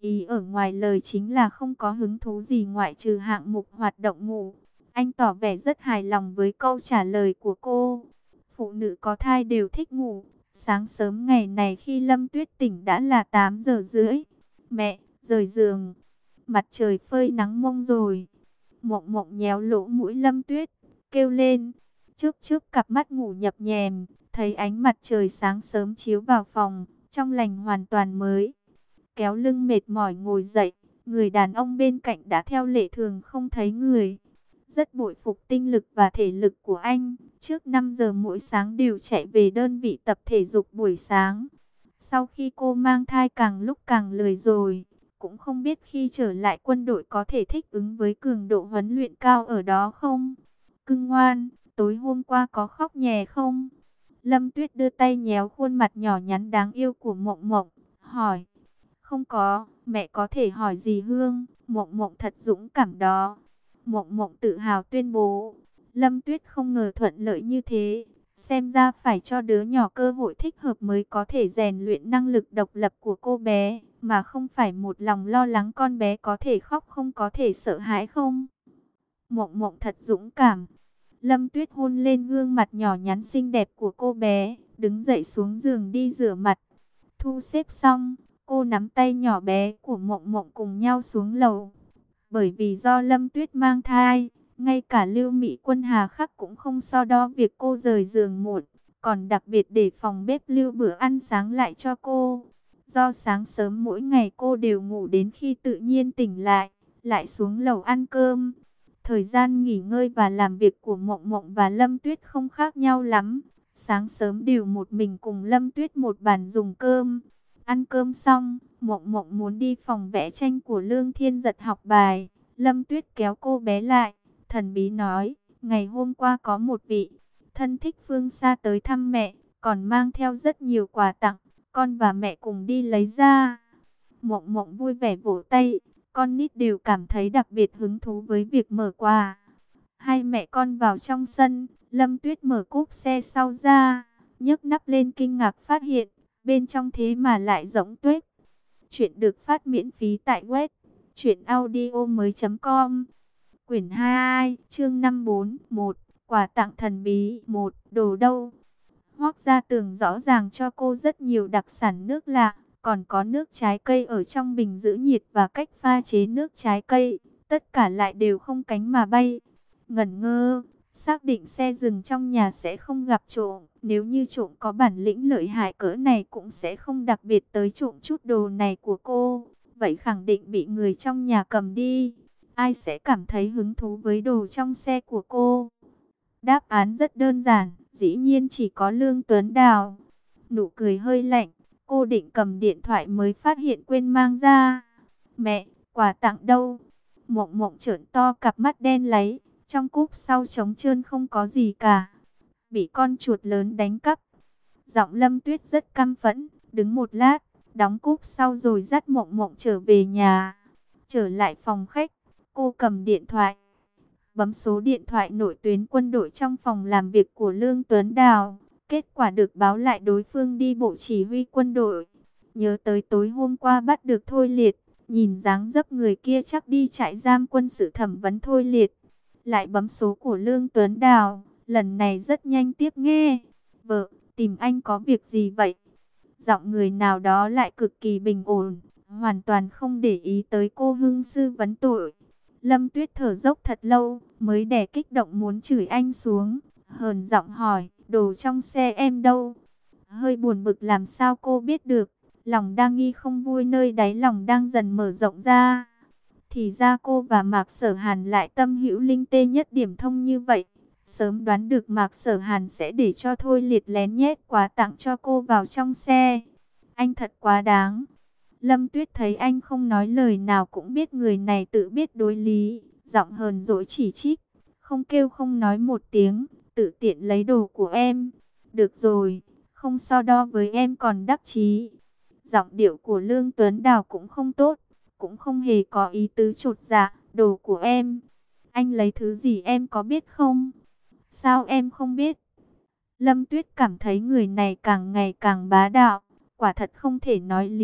Speaker 1: Ý ở ngoài lời chính là không có hứng thú gì ngoại trừ hạng mục hoạt động ngủ. Anh tỏ vẻ rất hài lòng với câu trả lời của cô. Phụ nữ có thai đều thích ngủ. Sáng sớm ngày này khi Lâm Tuyết tỉnh đã là tám giờ rưỡi. Mẹ, rời giường. Mặt trời phơi nắng mông rồi. Mộng Mộng nhéo lỗ mũi Lâm Tuyết, kêu lên. Chớp chớp cặp mắt ngủ nhập nhèm, thấy ánh mặt trời sáng sớm chiếu vào phòng, trong lành hoàn toàn mới. Kéo lưng mệt mỏi ngồi dậy, người đàn ông bên cạnh đã theo lệ thường không thấy người. Rất bội phục tinh lực và thể lực của anh, trước năm giờ mỗi sáng đều chạy về đơn vị tập thể dục buổi sáng. Sau khi cô mang thai càng lúc càng lười rồi, cũng không biết khi trở lại quân đội có thể thích ứng với cường độ huấn luyện cao ở đó không? Cưng ngoan, tối hôm qua có khóc nhè không? Lâm Tuyết đưa tay nhéo khuôn mặt nhỏ nhắn đáng yêu của Mộng Mộng, hỏi. Không có, mẹ có thể hỏi gì Hương? Mộng Mộng thật dũng cảm đó. Mộng Mộng tự hào tuyên bố. Lâm Tuyết không ngờ thuận lợi như thế. Xem ra phải cho đứa nhỏ cơ hội thích hợp mới có thể rèn luyện năng lực độc lập của cô bé, mà không phải một lòng lo lắng con bé có thể khóc không, có thể sợ hãi không. Mộng Mộng thật dũng cảm. Lâm Tuyết hôn lên gương mặt nhỏ nhắn xinh đẹp của cô bé, đứng dậy xuống giường đi rửa mặt. Thu xếp xong, cô nắm tay nhỏ bé của Mộng Mộng cùng nhau xuống lầu. Bởi vì do Lâm Tuyết mang thai, ngay cả Lưu Mỹ Quân hà khắc cũng không so đo việc cô rời giường muộn, còn đặc biệt để phòng bếp lưu bữa ăn sáng lại cho cô. Do sáng sớm mỗi ngày cô đều ngủ đến khi tự nhiên tỉnh lại, lại xuống lầu ăn cơm. Thời gian nghỉ ngơi và làm việc của Mộng Mộng và Lâm Tuyết không khác nhau lắm. Sáng sớm đều một mình cùng Lâm Tuyết một bàn dùng cơm. Ăn cơm xong, Mộng Mộng muốn đi phòng vẽ tranh của Lương Thiên Giật học bài. Lâm Tuyết kéo cô bé lại, thần bí nói, ngày hôm qua có một vị thân thích phương xa tới thăm mẹ, còn mang theo rất nhiều quà tặng, con và mẹ cùng đi lấy ra. Mộng Mộng vui vẻ vỗ tay, con nít đều cảm thấy đặc biệt hứng thú với việc mở quà. Hai mẹ con vào trong sân, Lâm Tuyết mở cốp xe sau ra, nhấc nắp lên kinh ngạc phát hiện, bên trong thế mà lại rỗng tuếch. Chuyện được phát miễn phí tại web truyện audio mới chấm com. Quyển hai, chương năm bốn, một, quà tặng thần bí, một, đồ đâu? Hoác Gia Tường rõ ràng cho cô rất nhiều đặc sản nước lạ, còn có nước trái cây ở trong bình giữ nhiệt và cách pha chế nước trái cây, tất cả lại đều không cánh mà bay. Ngẩn ngơ, xác định xe dừng trong nhà sẽ không gặp trộm, nếu như trộm có bản lĩnh lợi hại cỡ này cũng sẽ không đặc biệt tới trộm chút đồ này của cô, vậy khẳng định bị người trong nhà cầm đi. Ai sẽ cảm thấy hứng thú với đồ trong xe của cô? Đáp án rất đơn giản, dĩ nhiên chỉ có Lương Tuấn Đào. Nụ cười hơi lạnh, cô định cầm điện thoại mới phát hiện quên mang ra. Mẹ, quà tặng đâu? Mộng Mộng trợn to cặp mắt đen láy, trong cúp sau trống trơn không có gì cả. Bị con chuột lớn đánh cắp. Giọng Lâm Tuyết rất căm phẫn, đứng một lát, đóng cúp sau rồi dắt Mộng Mộng trở về nhà. Trở lại phòng khách, cô cầm điện thoại, bấm số điện thoại nội tuyến quân đội trong phòng làm việc của Lương Tuấn Đào. Kết quả được báo lại đối phương đi bộ chỉ huy quân đội. Nhớ tới tối hôm qua bắt được Thôi Liệt, nhìn dáng dấp người kia chắc đi trại giam quân sự thẩm vấn Thôi Liệt. Lại bấm số của Lương Tuấn Đào, lần này rất nhanh tiếp nghe. Vợ, tìm anh có việc gì vậy? Giọng người nào đó lại cực kỳ bình ổn, hoàn toàn không để ý tới cô Hưng sư vấn tội. Lâm Tuyết thở dốc thật lâu, mới đè kích động muốn chửi anh xuống, hờn giọng hỏi, đồ trong xe em đâu? Hơi buồn bực làm sao cô biết được, lòng đang nghi không vui nơi đáy lòng đang dần mở rộng ra. Thì ra cô và Mạc Sở Hàn lại tâm hữu linh tê nhất điểm thông như vậy. Sớm đoán được Mạc Sở Hàn sẽ để cho Thôi Liệt lén nhét quà tặng cho cô vào trong xe. Anh thật quá đáng. Lâm Tuyết thấy anh không nói lời nào cũng biết người này tự biết đối lý, giọng hờn dỗi chỉ trích, không kêu không nói một tiếng, tự tiện lấy đồ của em. Được rồi, không so đo với em còn đắc chí. Giọng điệu của Lương Tuấn Đào cũng không tốt, cũng không hề có ý tứ chột dạ, đồ của em. Anh lấy thứ gì em có biết không? Sao em không biết? Lâm Tuyết cảm thấy người này càng ngày càng bá đạo, quả thật không thể nói lý.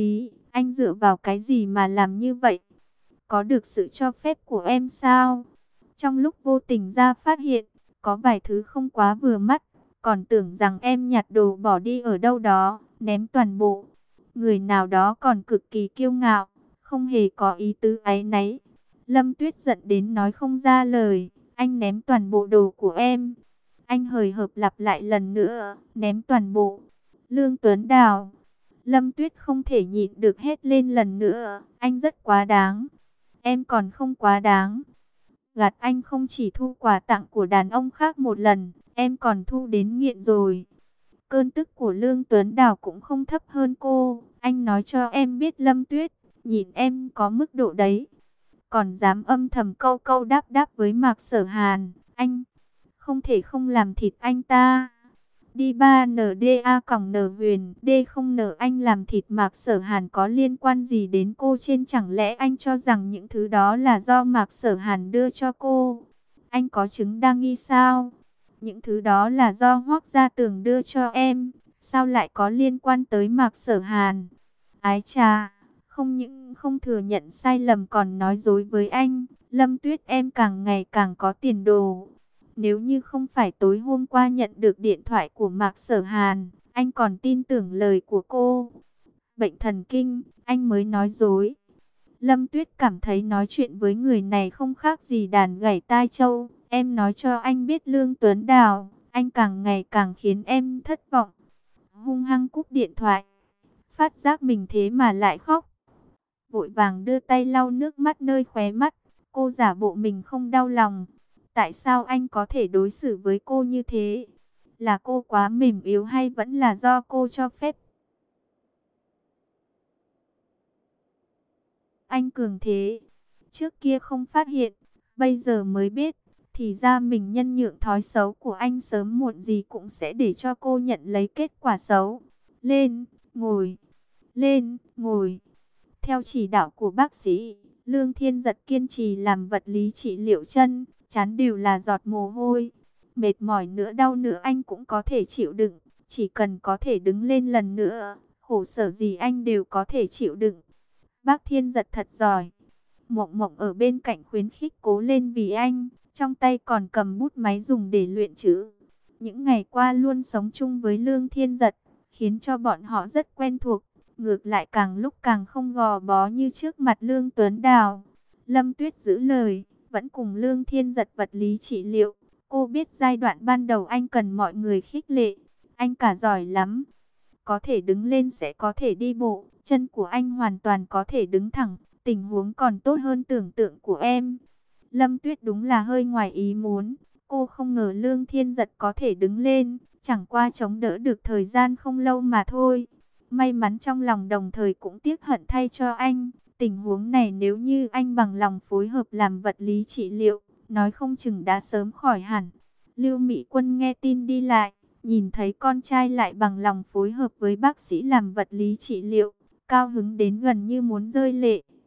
Speaker 1: Anh dựa vào cái gì mà làm như vậy? Có được sự cho phép của em sao? Trong lúc vô tình ra phát hiện, có vài thứ không quá vừa mắt, còn tưởng rằng em nhặt đồ bỏ đi ở đâu đó, ném toàn bộ. Người nào đó còn cực kỳ kiêu ngạo, không hề có ý tứ áy náy. Lâm Tuyết giận đến nói không ra lời, anh ném toàn bộ đồ của em. Anh hời hợt lặp lại lần nữa, ném toàn bộ. Lương Tuấn Đào, Lâm Tuyết không thể nhịn được hét lên lần nữa, anh rất quá đáng. Em còn không quá đáng. Gạt anh không chỉ thu quà tặng của đàn ông khác một lần, em còn thu đến nghiện rồi. Cơn tức của Lương Tuấn Đào cũng không thấp hơn cô. Anh nói cho em biết Lâm Tuyết, nhìn em có mức độ đấy. Còn dám âm thầm câu câu đáp đáp với Mạc Sở Hàn. Anh không thể không làm thịt anh ta. Đi ba N D A còng N Huyền D không N anh làm thịt Mạc Sở Hàn có liên quan gì đến cô trên, chẳng lẽ anh cho rằng những thứ đó là do Mạc Sở Hàn đưa cho cô? Anh có chứng đa nghi sao? Những thứ đó là do Hoắc Gia Tường đưa cho em, sao lại có liên quan tới Mạc Sở Hàn? Ái chà, không những không thừa nhận sai lầm còn nói dối với anh. Lâm Tuyết em càng ngày càng có tiền đồ. Nếu như không phải tối hôm qua nhận được điện thoại của Mạc Sở Hàn, anh còn tin tưởng lời của cô. Bệnh thần kinh, anh mới nói dối. Lâm Tuyết cảm thấy nói chuyện với người này không khác gì đàn gảy tai trâu. Em nói cho anh biết Lương Tuấn Đào, anh càng ngày càng khiến em thất vọng. Hung hăng cúp điện thoại, phát giác mình thế mà lại khóc. Vội vàng đưa tay lau nước mắt nơi khóe mắt, cô giả bộ mình không đau lòng. Tại sao anh có thể đối xử với cô như thế? Là cô quá mềm yếu hay vẫn là do cô cho phép anh cường thế? Trước kia không phát hiện, bây giờ mới biết. Thì ra mình nhân nhượng thói xấu của anh sớm muộn gì cũng sẽ để cho cô nhận lấy kết quả xấu. Lên, ngồi. Lên, ngồi. Theo chỉ đạo của bác sĩ, Lương Thiên Giật kiên trì làm vật lý trị liệu chân, chán đều là giọt mồ hôi. Mệt mỏi nữa đau nữa anh cũng có thể chịu đựng, chỉ cần có thể đứng lên lần nữa, khổ sở gì anh đều có thể chịu đựng. Bác Thiên Giật thật giỏi. Mộng Mộng ở bên cạnh khuyến khích cố lên vì anh, trong tay còn cầm bút máy dùng để luyện chữ. Những ngày qua luôn sống chung với Lương Thiên Giật, khiến cho bọn họ rất quen thuộc. Ngược lại càng lúc càng không gò bó như trước mặt Lương Tuấn Đào. Lâm Tuyết giữ lời, vẫn cùng Lương Thiên Giật vật lý trị liệu. Cô biết giai đoạn ban đầu anh cần mọi người khích lệ. Anh cả giỏi lắm. Có thể đứng lên sẽ có thể đi bộ. Chân của anh hoàn toàn có thể đứng thẳng. Tình huống còn tốt hơn tưởng tượng của em. Lâm Tuyết đúng là hơi ngoài ý muốn. Cô không ngờ Lương Thiên Giật có thể đứng lên. Chẳng qua chống đỡ được thời gian không lâu mà thôi. May mắn trong lòng đồng thời cũng tiếc hận thay cho anh. Tình huống này nếu như anh bằng lòng phối hợp làm vật lý trị liệu, nói không chừng đã sớm khỏi hẳn. Lưu Mỹ Quân nghe tin đi lại, nhìn thấy con trai lại bằng lòng phối hợp với bác sĩ làm vật lý trị liệu, cao hứng đến gần như muốn rơi lệ.